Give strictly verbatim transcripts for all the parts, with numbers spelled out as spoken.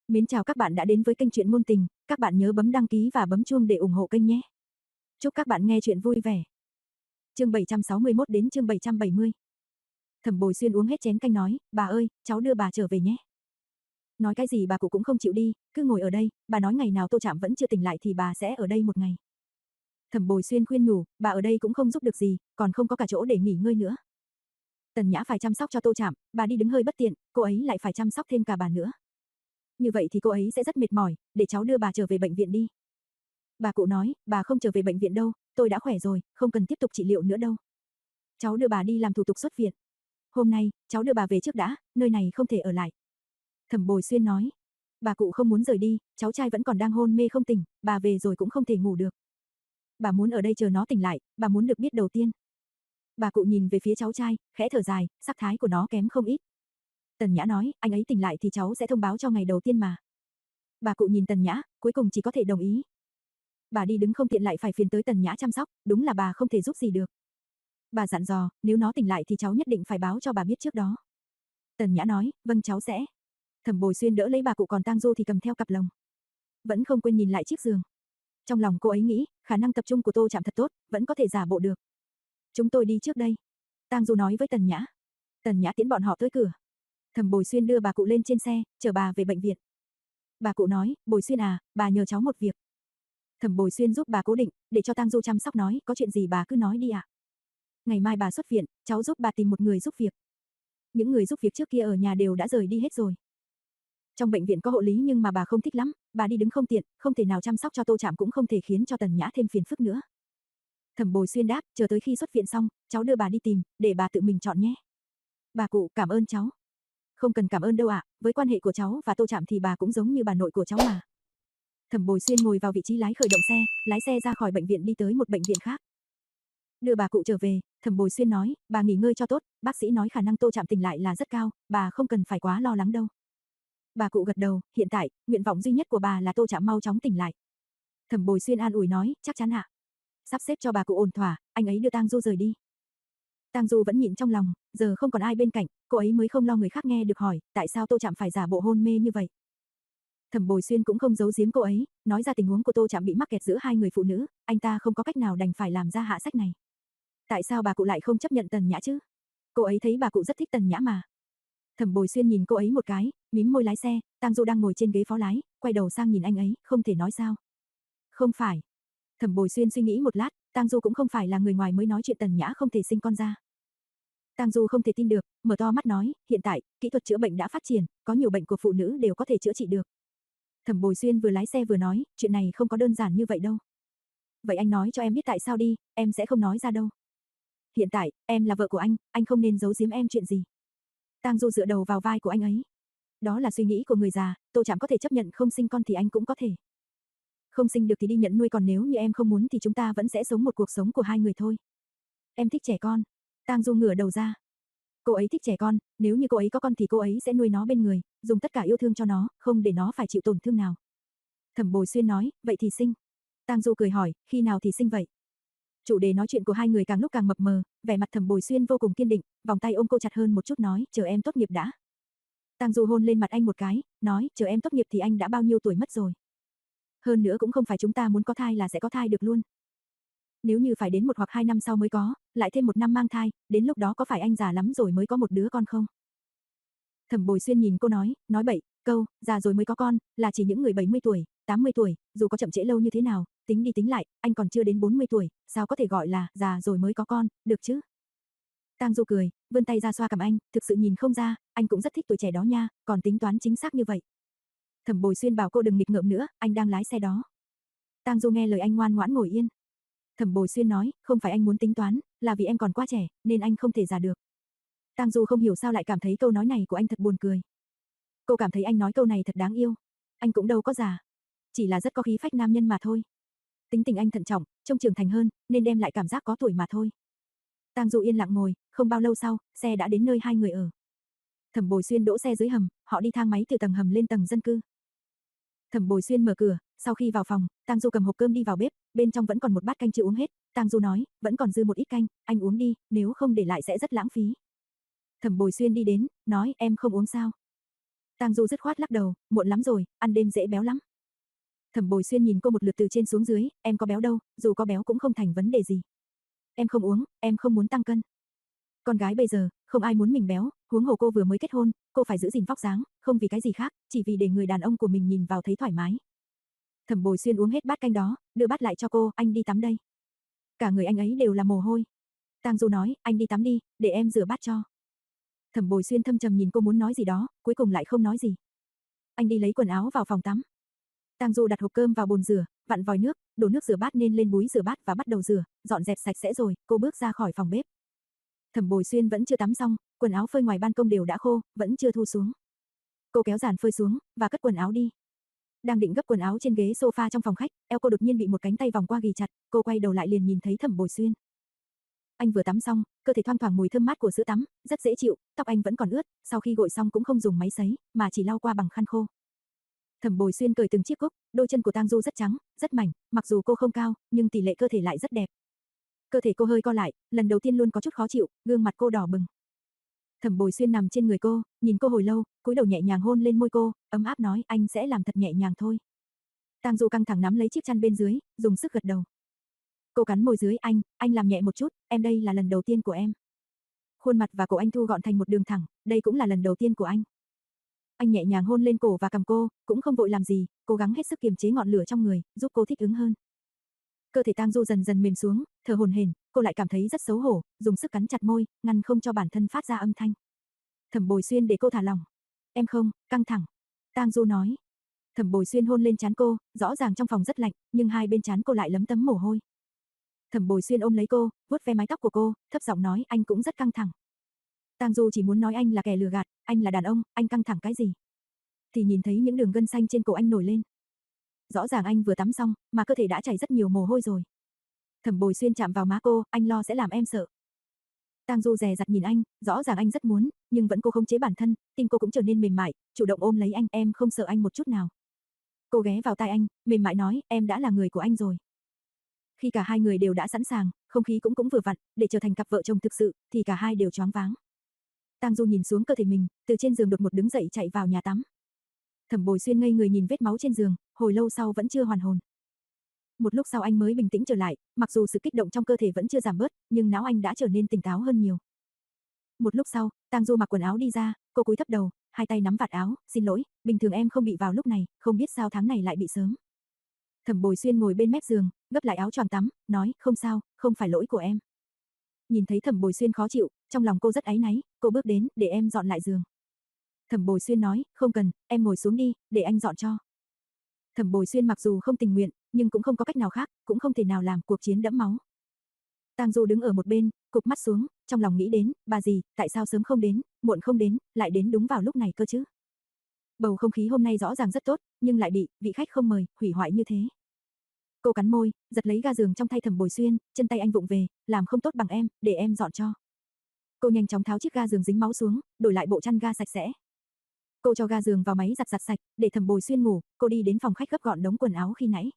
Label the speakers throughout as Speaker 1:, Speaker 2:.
Speaker 1: Mến chào các bạn đã đến với kênh truyện ngôn tình, các bạn nhớ bấm đăng ký và bấm chuông để ủng hộ kênh nhé. Chúc các bạn nghe truyện vui vẻ. Chương bảy trăm sáu mươi mốt đến chương bảy trăm bảy mươi. Thẩm Bồi Xuyên uống hết chén canh nói, bà ơi, cháu đưa bà trở về nhé. Nói cái gì bà cụ cũng không chịu đi, cứ ngồi ở đây, bà nói ngày nào Tô Trạm vẫn chưa tỉnh lại thì bà sẽ ở đây một ngày. Thẩm Bồi Xuyên khuyên nhủ, bà ở đây cũng không giúp được gì, còn không có cả chỗ để nghỉ ngơi nữa. Tần Nhã phải chăm sóc cho Tô Trạm, bà đi đứng hơi bất tiện, cô ấy lại phải chăm sóc thêm cả bà nữa. Như vậy thì cô ấy sẽ rất mệt mỏi, để cháu đưa bà trở về bệnh viện đi. Bà cụ nói, bà không trở về bệnh viện đâu, tôi đã khỏe rồi, không cần tiếp tục trị liệu nữa đâu. Cháu đưa bà đi làm thủ tục xuất viện. Hôm nay, cháu đưa bà về trước đã, nơi này không thể ở lại. Thẩm Bồi Xuyên nói. Bà cụ không muốn rời đi, cháu trai vẫn còn đang hôn mê không tỉnh, bà về rồi cũng không thể ngủ được. Bà muốn ở đây chờ nó tỉnh lại, bà muốn được biết đầu tiên. Bà cụ nhìn về phía cháu trai, khẽ thở dài, sắc thái của nó kém không ít. Tần Nhã nói, anh ấy tỉnh lại thì cháu sẽ thông báo cho ngày đầu tiên mà. Bà cụ nhìn Tần Nhã, cuối cùng chỉ có thể đồng ý. Bà đi đứng không tiện lại phải phiền tới Tần Nhã chăm sóc, đúng là bà không thể giúp gì được. Bà dặn dò, nếu nó tỉnh lại thì cháu nhất định phải báo cho bà biết trước đó. Tần Nhã nói, vâng cháu sẽ. Thẩm Bồi Xuyên đỡ lấy bà cụ, còn Tang Du thì cầm theo cặp lồng. Vẫn không quên nhìn lại chiếc giường. Trong lòng cô ấy nghĩ, khả năng tập trung của Tô Trạm thật tốt, vẫn có thể giả bộ được. Chúng tôi đi trước đây. Tang Du nói với Tần Nhã. Tần Nhã tiễn bọn họ tới cửa. Thẩm Bồi Xuyên đưa bà cụ lên trên xe, chở bà về bệnh viện. Bà cụ nói, Bồi Xuyên à, bà nhờ cháu một việc. Thẩm Bồi Xuyên giúp bà cố định, để cho Tang Du chăm sóc nói, có chuyện gì bà cứ nói đi ạ. Ngày mai bà xuất viện, cháu giúp bà tìm một người giúp việc. Những người giúp việc trước kia ở nhà đều đã rời đi hết rồi. Trong bệnh viện có hộ lý nhưng mà bà không thích lắm, bà đi đứng không tiện, không thể nào chăm sóc cho Tô Trạm, cũng không thể khiến cho Tần Nhã thêm phiền phức nữa. Thẩm Bồi Xuyên đáp, chờ tới khi xuất viện xong, cháu đưa bà đi tìm, để bà tự mình chọn nhé. Bà cụ, cảm ơn cháu. Không cần cảm ơn đâu ạ, với quan hệ của cháu và Tô Trạm thì bà cũng giống như bà nội của cháu mà. Thẩm Bồi Xuyên ngồi vào vị trí lái khởi động xe, lái xe ra khỏi bệnh viện đi tới một bệnh viện khác. Đưa bà cụ trở về, Thẩm Bồi Xuyên nói, bà nghỉ ngơi cho tốt, bác sĩ nói khả năng Tô Trạm tỉnh lại là rất cao, bà không cần phải quá lo lắng đâu. Bà cụ gật đầu, hiện tại, nguyện vọng duy nhất của bà là Tô Trạm mau chóng tỉnh lại. Thẩm Bồi Xuyên an ủi nói, chắc chắn ạ. Sắp xếp cho bà cụ ổn thỏa, anh ấy đưa Tang Du rời đi. Tang Du vẫn nhịn trong lòng, giờ không còn ai bên cạnh, cô ấy mới không lo người khác nghe được hỏi, tại sao Tô Trạm phải giả bộ hôn mê như vậy. Thẩm Bồi Xuyên cũng không giấu giếm cô ấy, nói ra tình huống của Tô Trạm bị mắc kẹt giữa hai người phụ nữ, anh ta không có cách nào đành phải làm ra hạ sách này. Tại sao bà cụ lại không chấp nhận Tần Nhã chứ? Cô ấy thấy bà cụ rất thích Tần Nhã mà. Thẩm Bồi Xuyên nhìn cô ấy một cái, mím môi lái xe, Tang Du đang ngồi trên ghế phó lái, quay đầu sang nhìn anh ấy, không thể nói sao. Không phải. Thẩm Bồi Xuyên suy nghĩ một lát, Tang Du cũng không phải là người ngoài mới nói chuyện Tần Nhã không thể sinh con ra. Tang Du không thể tin được, mở to mắt nói, hiện tại, kỹ thuật chữa bệnh đã phát triển, có nhiều bệnh của phụ nữ đều có thể chữa trị được. Thẩm Bồi Xuyên vừa lái xe vừa nói, chuyện này không có đơn giản như vậy đâu. Vậy anh nói cho em biết tại sao đi, em sẽ không nói ra đâu. Hiện tại, em là vợ của anh, anh không nên giấu giếm em chuyện gì. Tang Du dựa đầu vào vai của anh ấy. Đó là suy nghĩ của người già, Tô Trạm có thể chấp nhận không sinh con thì anh cũng có thể. Không sinh được thì đi nhận nuôi, còn nếu như em không muốn thì chúng ta vẫn sẽ sống một cuộc sống của hai người thôi. Em thích trẻ con. Tang Du ngửa đầu ra. Cô ấy thích trẻ con, nếu như cô ấy có con thì cô ấy sẽ nuôi nó bên người, dùng tất cả yêu thương cho nó, không để nó phải chịu tổn thương nào. Thẩm Bồi Xuyên nói, vậy thì sinh. Tang Du cười hỏi, khi nào thì sinh vậy? Chủ đề nói chuyện của hai người càng lúc càng mập mờ, vẻ mặt Thẩm Bồi Xuyên vô cùng kiên định, vòng tay ôm cô chặt hơn một chút nói, chờ em tốt nghiệp đã. Tang Du hôn lên mặt anh một cái, nói, chờ em tốt nghiệp thì anh đã bao nhiêu tuổi mất rồi. Hơn nữa cũng không phải chúng ta muốn có thai là sẽ có thai được luôn. Nếu như phải đến một hoặc hai năm sau mới có, lại thêm một năm mang thai, đến lúc đó có phải anh già lắm rồi mới có một đứa con không? Thẩm Bồi Xuyên nhìn cô nói, nói bậy, câu, già rồi mới có con, là chỉ những người bảy mươi tuổi, tám mươi tuổi, dù có chậm trễ lâu như thế nào, tính đi tính lại, anh còn chưa đến bốn mươi tuổi, sao có thể gọi là già rồi mới có con, được chứ? Tang Du cười, vươn tay ra xoa cằm anh, thực sự nhìn không ra, anh cũng rất thích tuổi trẻ đó nha, còn tính toán chính xác như vậy. Thẩm Bồi Xuyên bảo cô đừng nghịch ngợm nữa, anh đang lái xe đó. Tang Du nghe lời anh ngoan ngoãn ngồi yên. Thẩm Bồi Xuyên nói, không phải anh muốn tính toán, là vì em còn quá trẻ, nên anh không thể già được. Tang Du không hiểu sao lại cảm thấy câu nói này của anh thật buồn cười. Cô cảm thấy anh nói câu này thật đáng yêu. Anh cũng đâu có già, chỉ là rất có khí phách nam nhân mà thôi. Tính tình anh thận trọng, trông trưởng thành hơn, nên đem lại cảm giác có tuổi mà thôi. Tang Du yên lặng ngồi, không bao lâu sau, xe đã đến nơi hai người ở. Thẩm Bồi Xuyên đỗ xe dưới hầm, họ đi thang máy từ tầng hầm lên tầng dân cư. Thẩm Bồi Xuyên mở cửa, sau khi vào phòng, Tang Du cầm hộp cơm đi vào bếp, bên trong vẫn còn một bát canh chưa uống hết, Tang Du nói, vẫn còn dư một ít canh, anh uống đi, nếu không để lại sẽ rất lãng phí. Thẩm Bồi Xuyên đi đến, nói, em không uống sao? Tang Du dứt khoát lắc đầu, muộn lắm rồi, ăn đêm dễ béo lắm. Thẩm Bồi Xuyên nhìn cô một lượt từ trên xuống dưới, em có béo đâu, dù có béo cũng không thành vấn đề gì. Em không uống, em không muốn tăng cân. Con gái bây giờ, không ai muốn mình béo, huống hồ cô vừa mới kết hôn, cô phải giữ gìn vóc dáng, không vì cái gì khác, chỉ vì để người đàn ông của mình nhìn vào thấy thoải mái. Thẩm Bồi Xuyên uống hết bát canh đó, đưa bát lại cho cô, anh đi tắm đây. Cả người anh ấy đều là mồ hôi. Tang Du nói, anh đi tắm đi, để em rửa bát cho. Thẩm Bồi Xuyên thâm trầm nhìn cô muốn nói gì đó, cuối cùng lại không nói gì. Anh đi lấy quần áo vào phòng tắm. Tang Du đặt hộp cơm vào bồn rửa, vặn vòi nước, đổ nước rửa bát nên lên búi rửa bát và bắt đầu rửa, dọn dẹp sạch sẽ rồi, cô bước ra khỏi phòng bếp. Thẩm Bồi Xuyên vẫn chưa tắm xong, quần áo phơi ngoài ban công đều đã khô, vẫn chưa thu xuống. Cô kéo dàn phơi xuống và cất quần áo đi. Đang định gấp quần áo trên ghế sofa trong phòng khách, eo cô đột nhiên bị một cánh tay vòng qua ghì chặt, cô quay đầu lại liền nhìn thấy Thẩm Bồi Xuyên. Anh vừa tắm xong, cơ thể thoang thoảng mùi thơm mát của sữa tắm, rất dễ chịu, tóc anh vẫn còn ướt, sau khi gội xong cũng không dùng máy sấy, mà chỉ lau qua bằng khăn khô. Thẩm Bồi Xuyên cởi từng chiếc cúc, đôi chân của Tang Du rất trắng, rất mảnh, mặc dù cô không cao, nhưng tỷ lệ cơ thể lại rất đẹp. Cơ thể cô hơi co lại, lần đầu tiên luôn có chút khó chịu, gương mặt cô đỏ bừng. Thẩm Bồi Xuyên nằm trên người cô, nhìn cô hồi lâu, cúi đầu nhẹ nhàng hôn lên môi cô, ấm áp nói, anh sẽ làm thật nhẹ nhàng thôi. Tang Du căng thẳng nắm lấy chiếc chăn bên dưới, dùng sức gật đầu. Cô cắn môi dưới, anh, anh làm nhẹ một chút, em đây là lần đầu tiên của em. Khuôn mặt và cổ anh thu gọn thành một đường thẳng, đây cũng là lần đầu tiên của anh. Anh nhẹ nhàng hôn lên cổ và cằm cô, cũng không vội làm gì, cố gắng hết sức kiềm chế ngọn lửa trong người, giúp cô thích ứng hơn. Cơ thể Tang Du dần dần mềm xuống, thở hổn hển, cô lại cảm thấy rất xấu hổ, dùng sức cắn chặt môi, ngăn không cho bản thân phát ra âm thanh. Thẩm Bồi Xuyên để cô thả lỏng. Em không, căng thẳng. Tang Du nói. Thẩm Bồi Xuyên hôn lên trán cô, rõ ràng trong phòng rất lạnh, nhưng hai bên trán cô lại lấm tấm mồ hôi. Thẩm Bồi Xuyên ôm lấy cô, vuốt ve mái tóc của cô, thấp giọng nói, anh cũng rất căng thẳng. Tang Du chỉ muốn nói anh là kẻ lừa gạt, anh là đàn ông, anh căng thẳng cái gì? Thì nhìn thấy những đường gân xanh trên cổ anh nổi lên. Rõ ràng anh vừa tắm xong, mà cơ thể đã chảy rất nhiều mồ hôi rồi. Thẩm Bồi Xuyên chạm vào má cô, anh lo sẽ làm em sợ. Tang Du dè dặt nhìn anh, rõ ràng anh rất muốn, nhưng vẫn cô khống chế bản thân, tim cô cũng trở nên mềm mại, chủ động ôm lấy anh, em không sợ anh một chút nào. Cô ghé vào tai anh, mềm mại nói, em đã là người của anh rồi. Khi cả hai người đều đã sẵn sàng, không khí cũng cũng vừa vặn, để trở thành cặp vợ chồng thực sự, thì cả hai đều choáng váng. Tang Du nhìn xuống cơ thể mình, từ trên giường đột một đứng dậy chạy vào nhà tắm. Thẩm Bồi Xuyên ngây người nhìn vết máu trên giường, hồi lâu sau vẫn chưa hoàn hồn. Một lúc sau anh mới bình tĩnh trở lại, mặc dù sự kích động trong cơ thể vẫn chưa giảm bớt, nhưng não anh đã trở nên tỉnh táo hơn nhiều. Một lúc sau, Tang Du mặc quần áo đi ra, cô cúi thấp đầu, hai tay nắm vạt áo, xin lỗi, bình thường em không bị vào lúc này, không biết sao tháng này lại bị sớm. Thẩm Bồi Xuyên ngồi bên mép giường, gấp lại áo choàng tắm, nói, không sao, không phải lỗi của em. Nhìn thấy Thẩm Bồi Xuyên khó chịu, trong lòng cô rất áy náy, cô bước đến, để em dọn lại giường. Thẩm Bồi Xuyên nói, không cần, em ngồi xuống đi, để anh dọn cho. Thẩm Bồi Xuyên mặc dù không tình nguyện, nhưng cũng không có cách nào khác, cũng không thể nào làm cuộc chiến đẫm máu. Tang Du đứng ở một bên, cụp mắt xuống, trong lòng nghĩ đến, bà gì, tại sao sớm không đến, muộn không đến, lại đến đúng vào lúc này cơ chứ? Bầu không khí hôm nay rõ ràng rất tốt, nhưng lại bị vị khách không mời hủy hoại như thế. Cô cắn môi, giật lấy ga giường trong tay Thẩm Bồi Xuyên, chân tay anh vụng về, làm không tốt bằng em, để em dọn cho. Cô nhanh chóng tháo chiếc ga giường dính máu xuống, đổi lại bộ chăn ga sạch sẽ. Cô cho ga giường vào máy giặt giặt sạch, để Thẩm Bồi Xuyên ngủ, cô đi đến phòng khách gấp gọn đống quần áo khi nãy.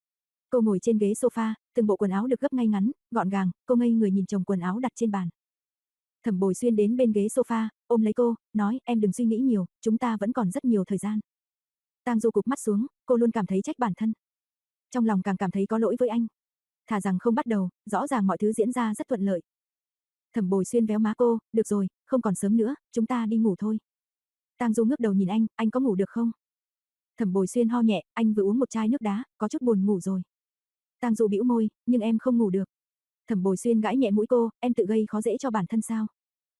Speaker 1: Cô ngồi trên ghế sofa, từng bộ quần áo được gấp ngay ngắn, gọn gàng, cô ngây người nhìn chồng quần áo đặt trên bàn. Thẩm Bồi Xuyên đến bên ghế sofa, ôm lấy cô, nói, em đừng suy nghĩ nhiều, chúng ta vẫn còn rất nhiều thời gian. Tang Du cụp mắt xuống, cô luôn cảm thấy trách bản thân. Trong lòng càng cảm thấy có lỗi với anh. Thà rằng không bắt đầu, rõ ràng mọi thứ diễn ra rất thuận lợi. Thẩm Bồi Xuyên véo má cô, được rồi, không còn sớm nữa, chúng ta đi ngủ thôi. Tang Du ngước đầu nhìn anh, anh có ngủ được không? Thẩm Bồi Xuyên ho nhẹ, anh vừa uống một chai nước đá, có chút buồn ngủ rồi. Tang Du bĩu môi, nhưng em không ngủ được. Thẩm Bồi Xuyên gãi nhẹ mũi cô, em tự gây khó dễ cho bản thân sao?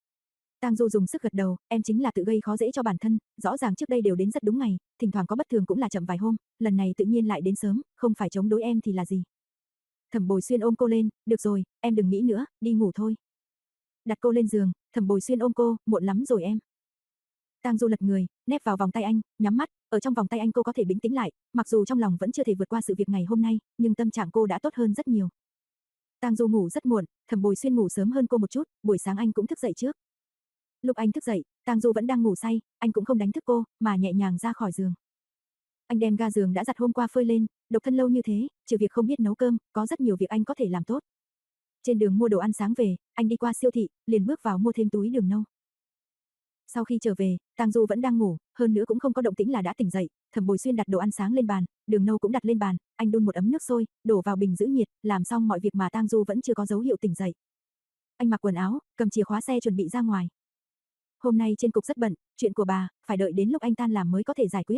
Speaker 1: Tang Du dùng sức gật đầu, em chính là tự gây khó dễ cho bản thân, rõ ràng trước đây đều đến rất đúng ngày, thỉnh thoảng có bất thường cũng là chậm vài hôm, lần này tự nhiên lại đến sớm, không phải chống đối em thì là gì? Thẩm Bồi Xuyên ôm cô lên, được rồi, em đừng nghĩ nữa, đi ngủ thôi. Đặt cô lên giường, Thẩm Bồi Xuyên ôm cô, muộn lắm rồi em. Tang Du lật người, nép vào vòng tay anh, nhắm mắt, ở trong vòng tay anh cô có thể bình tĩnh lại, mặc dù trong lòng vẫn chưa thể vượt qua sự việc ngày hôm nay, nhưng tâm trạng cô đã tốt hơn rất nhiều. Tang Du ngủ rất muộn, Thẩm Bồi Xuyên ngủ sớm hơn cô một chút, buổi sáng anh cũng thức dậy trước. Lúc anh thức dậy, Tang Du vẫn đang ngủ say, anh cũng không đánh thức cô, mà nhẹ nhàng ra khỏi giường. Anh đem ga giường đã giặt hôm qua phơi lên, độc thân lâu như thế, trừ việc không biết nấu cơm, có rất nhiều việc anh có thể làm tốt. Trên đường mua đồ ăn sáng về, anh đi qua siêu thị, liền bước vào mua thêm túi đường nâu. Sau khi trở về, Tang Du vẫn đang ngủ, hơn nữa cũng không có động tĩnh là đã tỉnh dậy. Thẩm Bồi Xuyên đặt đồ ăn sáng lên bàn, đường nâu cũng đặt lên bàn, anh đun một ấm nước sôi, đổ vào bình giữ nhiệt, làm xong mọi việc mà Tang Du vẫn chưa có dấu hiệu tỉnh dậy. Anh mặc quần áo, cầm chìa khóa xe chuẩn bị ra ngoài. Hôm nay trên cục rất bận, chuyện của bà, phải đợi đến lúc anh tan làm mới có thể giải quyết.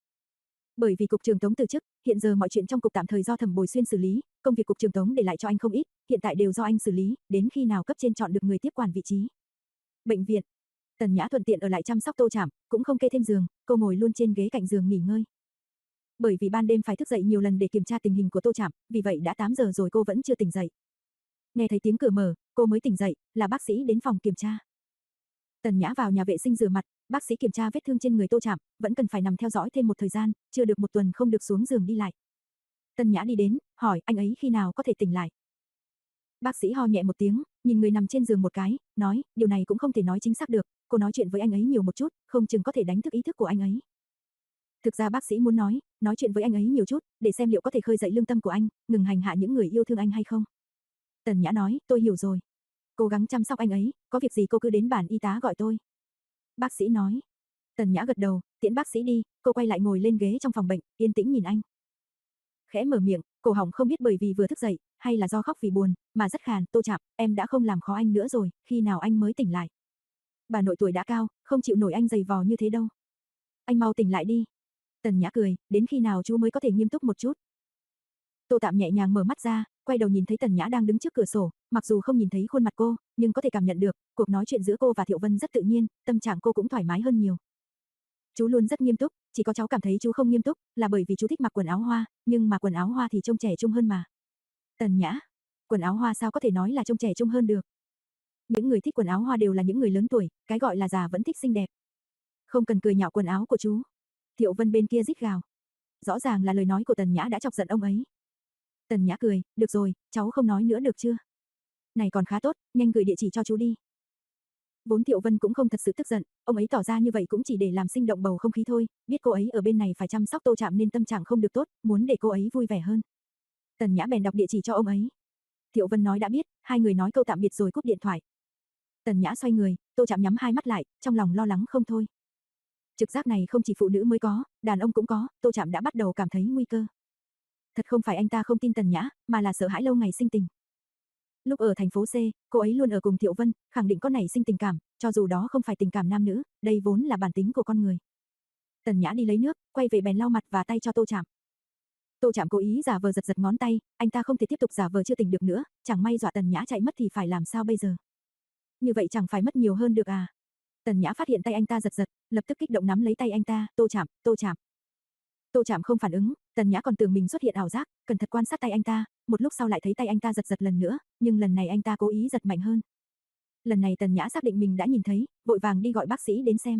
Speaker 1: Bởi vì cục trưởng Tống từ chức, hiện giờ mọi chuyện trong cục tạm thời do Thẩm Bồi Xuyên xử lý, công việc cục trưởng Tống để lại cho anh không ít, hiện tại đều do anh xử lý, đến khi nào cấp trên chọn được người tiếp quản vị trí. Bệnh viện. Tần Nhã thuận tiện ở lại chăm sóc Tô Trảm, cũng không kê thêm giường, cô ngồi luôn trên ghế cạnh giường nghỉ ngơi. Bởi vì ban đêm phải thức dậy nhiều lần để kiểm tra tình hình của Tô Trảm, vì vậy đã tám giờ rồi cô vẫn chưa tỉnh dậy. Nghe thấy tiếng cửa mở, cô mới tỉnh dậy, là bác sĩ đến phòng kiểm tra. Tần Nhã vào nhà vệ sinh rửa mặt, bác sĩ kiểm tra vết thương trên người Tô Trảm, vẫn cần phải nằm theo dõi thêm một thời gian, chưa được một tuần không được xuống giường đi lại. Tần Nhã đi đến, hỏi anh ấy khi nào có thể tỉnh lại. Bác sĩ ho nhẹ một tiếng, nhìn người nằm trên giường một cái, nói, điều này cũng không thể nói chính xác được, cô nói chuyện với anh ấy nhiều một chút, không chừng có thể đánh thức ý thức của anh ấy. Thực ra bác sĩ muốn nói, nói chuyện với anh ấy nhiều chút, để xem liệu có thể khơi dậy lương tâm của anh, ngừng hành hạ những người yêu thương anh hay không. Tần Nhã nói, tôi hiểu rồi. Cố gắng chăm sóc anh ấy, có việc gì cô cứ đến bản y tá gọi tôi. Bác sĩ nói. Tần Nhã gật đầu, tiễn bác sĩ đi, cô quay lại ngồi lên ghế trong phòng bệnh, yên tĩnh nhìn anh. Khẽ mở miệng, cổ họng không biết bởi vì vừa thức dậy, hay là do khóc vì buồn, mà rất khàn, Tô Trạm, em đã không làm khó anh nữa rồi, khi nào anh mới tỉnh lại. Bà nội tuổi đã cao, không chịu nổi anh giày vò như thế đâu. Anh mau tỉnh lại đi. Tần Nhã cười, đến khi nào chú mới có thể nghiêm túc một chút. Tô Tạm nhẹ nhàng mở mắt ra, quay đầu nhìn thấy Tần Nhã đang đứng trước cửa sổ, mặc dù không nhìn thấy khuôn mặt cô, nhưng có thể cảm nhận được, cuộc nói chuyện giữa cô và Thiệu Vân rất tự nhiên, tâm trạng cô cũng thoải mái hơn nhiều. Chú luôn rất nghiêm túc, chỉ có cháu cảm thấy chú không nghiêm túc, là bởi vì chú thích mặc quần áo hoa, nhưng mà quần áo hoa thì trông trẻ trung hơn mà. Tần Nhã, quần áo hoa sao có thể nói là trông trẻ trung hơn được? Những người thích quần áo hoa đều là những người lớn tuổi, cái gọi là già vẫn thích xinh đẹp. Không cần cười nhạo quần áo của chú. Thiệu Vân bên kia rít gào. Rõ ràng là lời nói của Tần Nhã đã chọc giận ông ấy. Tần Nhã cười, được rồi, cháu không nói nữa được chưa? Này còn khá tốt, nhanh gửi địa chỉ cho chú đi. Vốn Thiệu Vân cũng không thật sự tức giận, ông ấy tỏ ra như vậy cũng chỉ để làm sinh động bầu không khí thôi, biết cô ấy ở bên này phải chăm sóc Tô Trạm nên tâm trạng không được tốt, muốn để cô ấy vui vẻ hơn. Tần Nhã bèn đọc địa chỉ cho ông ấy. Thiệu Vân nói đã biết, hai người nói câu tạm biệt rồi cúp điện thoại. Tần Nhã xoay người, Tô Trạm nhắm hai mắt lại, trong lòng lo lắng không thôi. Trực giác này không chỉ phụ nữ mới có, đàn ông cũng có, Tô Trạm đã bắt đầu cảm thấy nguy cơ. Thật không phải anh ta không tin Tần Nhã, mà là sợ hãi lâu ngày sinh tình. Lúc ở thành phố C, cô ấy luôn ở cùng Thiệu Vân, khẳng định có nảy sinh tình cảm, cho dù đó không phải tình cảm nam nữ, đây vốn là bản tính của con người. Tần Nhã đi lấy nước, quay về bèn lau mặt và tay cho Tô Trạm. Tô Trạm cố ý giả vờ giật giật ngón tay, anh ta không thể tiếp tục giả vờ chưa tỉnh được nữa, chẳng may dọa Tần Nhã chạy mất thì phải làm sao bây giờ? Như vậy chẳng phải mất nhiều hơn được à? Tần Nhã phát hiện tay anh ta giật giật, lập tức kích động nắm lấy tay anh ta, Tô Trạm, Tô Trạm. Tô Trạm không phản ứng, Tần Nhã còn tưởng mình xuất hiện ảo giác, cẩn thận quan sát tay anh ta, một lúc sau lại thấy tay anh ta giật giật lần nữa, nhưng lần này anh ta cố ý giật mạnh hơn. Lần này Tần Nhã xác định mình đã nhìn thấy, vội vàng đi gọi bác sĩ đến xem.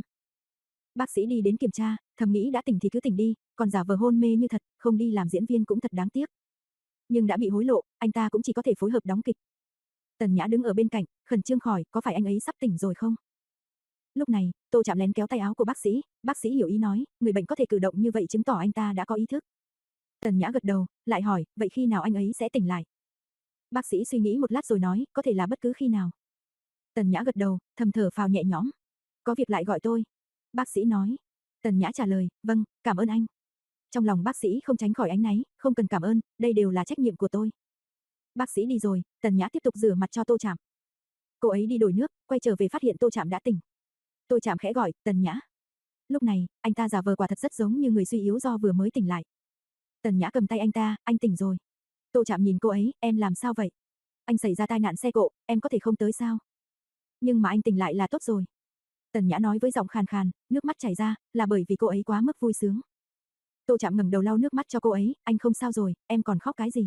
Speaker 1: Bác sĩ đi đến kiểm tra, thầm nghĩ đã tỉnh thì cứ tỉnh đi, còn giả vờ hôn mê như thật, không đi làm diễn viên cũng thật đáng tiếc. Nhưng đã bị hối lộ, anh ta cũng chỉ có thể phối hợp đóng kịch. Tần Nhã đứng ở bên cạnh, khẩn trương hỏi, có phải anh ấy sắp tỉnh rồi không? Lúc này, Tô Trạm lén kéo tay áo của bác sĩ, bác sĩ hiểu ý nói, người bệnh có thể cử động như vậy chứng tỏ anh ta đã có ý thức. Tần Nhã gật đầu, lại hỏi, vậy khi nào anh ấy sẽ tỉnh lại? Bác sĩ suy nghĩ một lát rồi nói, có thể là bất cứ khi nào. Tần Nhã gật đầu, thầm thở phào nhẹ nhõm. Có việc lại gọi tôi. Bác sĩ nói. Tần Nhã trả lời, vâng, cảm ơn anh. Trong lòng bác sĩ không tránh khỏi áy náy, không cần cảm ơn, đây đều là trách nhiệm của tôi. Bác sĩ đi rồi, Tần Nhã tiếp tục rửa mặt cho Tô Trạm. Cô ấy đi đổi nước, quay trở về phát hiện Tô Trạm đã tỉnh. Tô Trạm khẽ gọi, Tần Nhã. Lúc này, anh ta giả vờ quả thật rất giống như người suy yếu do vừa mới tỉnh lại. Tần Nhã cầm tay anh ta, anh tỉnh rồi. Tô Trạm nhìn cô ấy, em làm sao vậy? Anh xảy ra tai nạn xe cộ, em có thể không tới sao? Nhưng mà anh tỉnh lại là tốt rồi. Tần Nhã nói với giọng khàn khàn, nước mắt chảy ra, là bởi vì cô ấy quá mức vui sướng. Tô Trạm ngẩng đầu lau nước mắt cho cô ấy, anh không sao rồi, em còn khóc cái gì?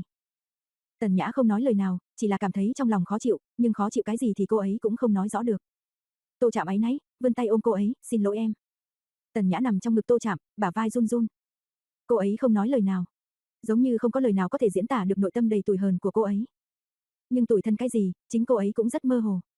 Speaker 1: Tần Nhã không nói lời nào, chỉ là cảm thấy trong lòng khó chịu, nhưng khó chịu cái gì thì cô ấy cũng không nói rõ được. Tô Trạm áy náy, vươn tay ôm cô ấy, xin lỗi em. Tần Nhã nằm trong ngực Tô Trạm, bả vai run run. Cô ấy không nói lời nào. Giống như không có lời nào có thể diễn tả được nội tâm đầy tủi hờn của cô ấy. Nhưng tủi thân cái gì, chính cô ấy cũng rất mơ hồ.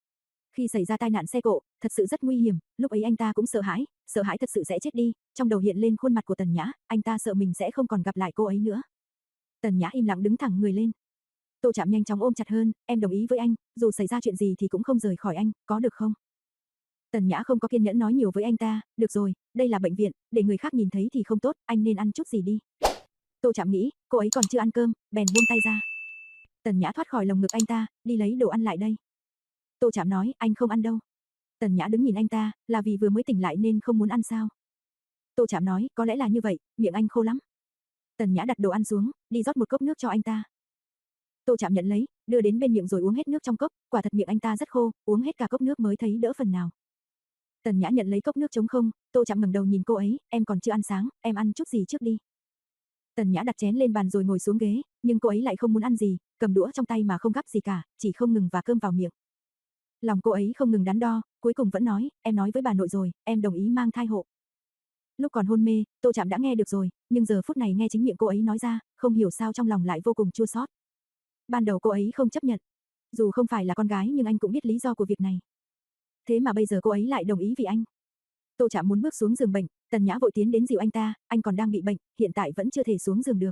Speaker 1: Khi xảy ra tai nạn xe cộ, thật sự rất nguy hiểm, lúc ấy anh ta cũng sợ hãi, sợ hãi thật sự sẽ chết đi, trong đầu hiện lên khuôn mặt của Tần Nhã, anh ta sợ mình sẽ không còn gặp lại cô ấy nữa. Tần Nhã im lặng đứng thẳng người lên. Tô Trạm nhanh chóng ôm chặt hơn, em đồng ý với anh, dù xảy ra chuyện gì thì cũng không rời khỏi anh, có được không? Tần Nhã không có kiên nhẫn nói nhiều với anh ta, được rồi, đây là bệnh viện, để người khác nhìn thấy thì không tốt, anh nên ăn chút gì đi. Tô Trạm nghĩ, cô ấy còn chưa ăn cơm, bèn buông tay ra. Tần Nhã thoát khỏi lồng ngực anh ta, đi lấy đồ ăn lại đây. Tô Trạm nói, anh không ăn đâu. Tần Nhã đứng nhìn anh ta, là vì vừa mới tỉnh lại nên không muốn ăn sao? Tô Trạm nói, có lẽ là như vậy, miệng anh khô lắm. Tần Nhã đặt đồ ăn xuống, đi rót một cốc nước cho anh ta. Tô Trạm nhận lấy, đưa đến bên miệng rồi uống hết nước trong cốc, quả thật miệng anh ta rất khô, uống hết cả cốc nước mới thấy đỡ phần nào. Tần Nhã nhận lấy cốc nước trống không, Tô Trạm ngẩng đầu nhìn cô ấy, em còn chưa ăn sáng, em ăn chút gì trước đi. Tần Nhã đặt chén lên bàn rồi ngồi xuống ghế, nhưng cô ấy lại không muốn ăn gì, cầm đũa trong tay mà không gắp gì cả, chỉ không ngừng và cơm vào miệng. Lòng cô ấy không ngừng đắn đo, cuối cùng vẫn nói, em nói với bà nội rồi, em đồng ý mang thai hộ. Lúc còn hôn mê, Tô Trạm đã nghe được rồi, nhưng giờ phút này nghe chính miệng cô ấy nói ra, không hiểu sao trong lòng lại vô cùng chua xót. Ban đầu cô ấy không chấp nhận. Dù không phải là con gái nhưng anh cũng biết lý do của việc này. Thế mà bây giờ cô ấy lại đồng ý vì anh. Tô Trạm muốn bước xuống giường bệnh, Tần Nhã vội tiến đến dìu anh ta, anh còn đang bị bệnh, hiện tại vẫn chưa thể xuống giường được.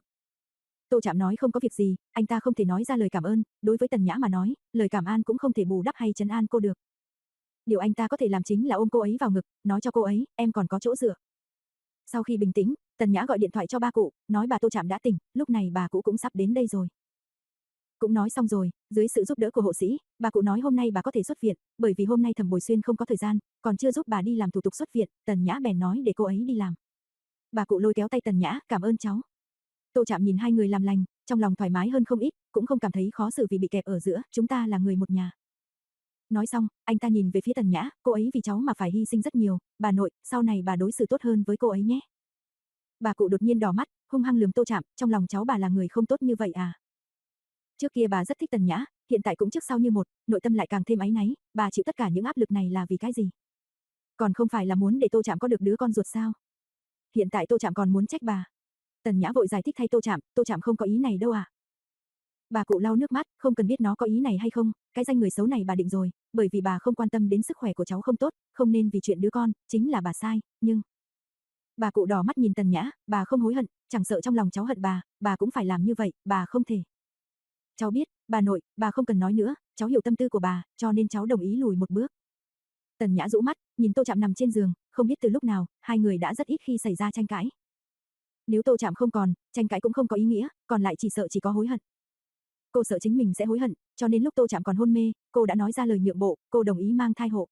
Speaker 1: Tô Trạm nói không có việc gì, anh ta không thể nói ra lời cảm ơn, đối với Tần Nhã mà nói, lời cảm ơn cũng không thể bù đắp hay trấn an cô được. Điều anh ta có thể làm chính là ôm cô ấy vào ngực, nói cho cô ấy, em còn có chỗ dựa. Sau khi bình tĩnh, Tần Nhã gọi điện thoại cho ba cụ, nói bà Tô Trạm đã tỉnh, lúc này bà cụ cũng sắp đến đây rồi. Cũng nói xong rồi, dưới sự giúp đỡ của hộ sĩ, bà cụ nói hôm nay bà có thể xuất viện, bởi vì hôm nay Thẩm Bồi Xuyên không có thời gian, còn chưa giúp bà đi làm thủ tục xuất viện, Tần Nhã bèn nói để cô ấy đi làm. Bà cụ lôi kéo tay Tần Nhã, cảm ơn cháu. Tô Trạm nhìn hai người làm lành, trong lòng thoải mái hơn không ít, cũng không cảm thấy khó xử vì bị kẹp ở giữa, chúng ta là người một nhà. Nói xong, anh ta nhìn về phía Tần Nhã, cô ấy vì cháu mà phải hy sinh rất nhiều, bà nội, sau này bà đối xử tốt hơn với cô ấy nhé. Bà cụ đột nhiên đỏ mắt, hung hăng lườm Tô Trạm, trong lòng cháu bà là người không tốt như vậy à? Trước kia bà rất thích Tần Nhã, hiện tại cũng trước sau như một, nội tâm lại càng thêm áy náy, bà chịu tất cả những áp lực này là vì cái gì? Còn không phải là muốn để Tô Trạm có được đứa con ruột sao? Hiện tại Tô Trạm còn muốn trách bà. Tần Nhã vội giải thích thay Tô Trạm, Tô Trạm không có ý này đâu à. Bà cụ lau nước mắt, không cần biết nó có ý này hay không, cái danh người xấu này bà định rồi, bởi vì bà không quan tâm đến sức khỏe của cháu không tốt, không nên vì chuyện đứa con, chính là bà sai, nhưng... Bà cụ đỏ mắt nhìn Tần Nhã, bà không hối hận, chẳng sợ trong lòng cháu hận bà, bà cũng phải làm như vậy, bà không thể. Cháu biết, bà nội, bà không cần nói nữa, cháu hiểu tâm tư của bà, cho nên cháu đồng ý lùi một bước. Tần Nhã rũ mắt, nhìn Tô Trạm nằm trên giường, không biết từ lúc nào, hai người đã rất ít khi xảy ra tranh cãi. Nếu Tô Trạm không còn, tranh cãi cũng không có ý nghĩa, còn lại chỉ sợ chỉ có hối hận. Cô sợ chính mình sẽ hối hận, cho nên lúc Tô Trạm còn hôn mê, cô đã nói ra lời nhượng bộ, cô đồng ý mang thai hộ.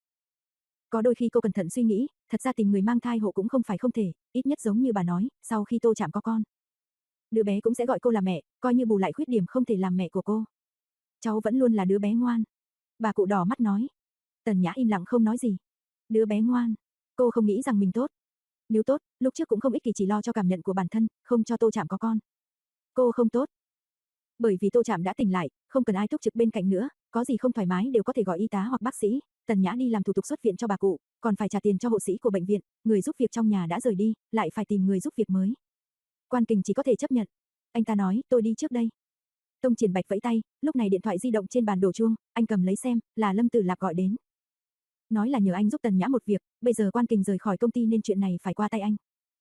Speaker 1: Có đôi khi cô cẩn thận suy nghĩ, thật ra tìm người mang thai hộ cũng không phải không thể, ít nhất giống như bà nói, sau khi Tô Trạm có con, đứa bé cũng sẽ gọi cô là mẹ, coi như bù lại khuyết điểm không thể làm mẹ của cô. Cháu vẫn luôn là đứa bé ngoan. Bà cụ đỏ mắt nói. Tần Nhã im lặng không nói gì. Đứa bé ngoan. Cô không nghĩ rằng mình tốt. Nếu tốt, lúc trước cũng không ích kỷ chỉ lo cho cảm nhận của bản thân, không cho Tô Trạm có con. Cô không tốt. Bởi vì Tô Trạm đã tỉnh lại, không cần ai túc trực bên cạnh nữa, có gì không thoải mái đều có thể gọi y tá hoặc bác sĩ. Tần Nhã đi làm thủ tục xuất viện cho bà cụ, còn phải trả tiền cho hộ sĩ của bệnh viện, người giúp việc trong nhà đã rời đi, lại phải tìm người giúp việc mới. Quan Kình chỉ có thể chấp nhận. Anh ta nói, tôi đi trước đây. Tông Triển Bạch vẫy tay, lúc này điện thoại di động trên bàn đổ chuông, anh cầm lấy xem, là Lâm Tử Lạp gọi đến. Nói là nhờ anh giúp Tần Nhã một việc, bây giờ Quan Kình rời khỏi công ty nên chuyện này phải qua tay anh.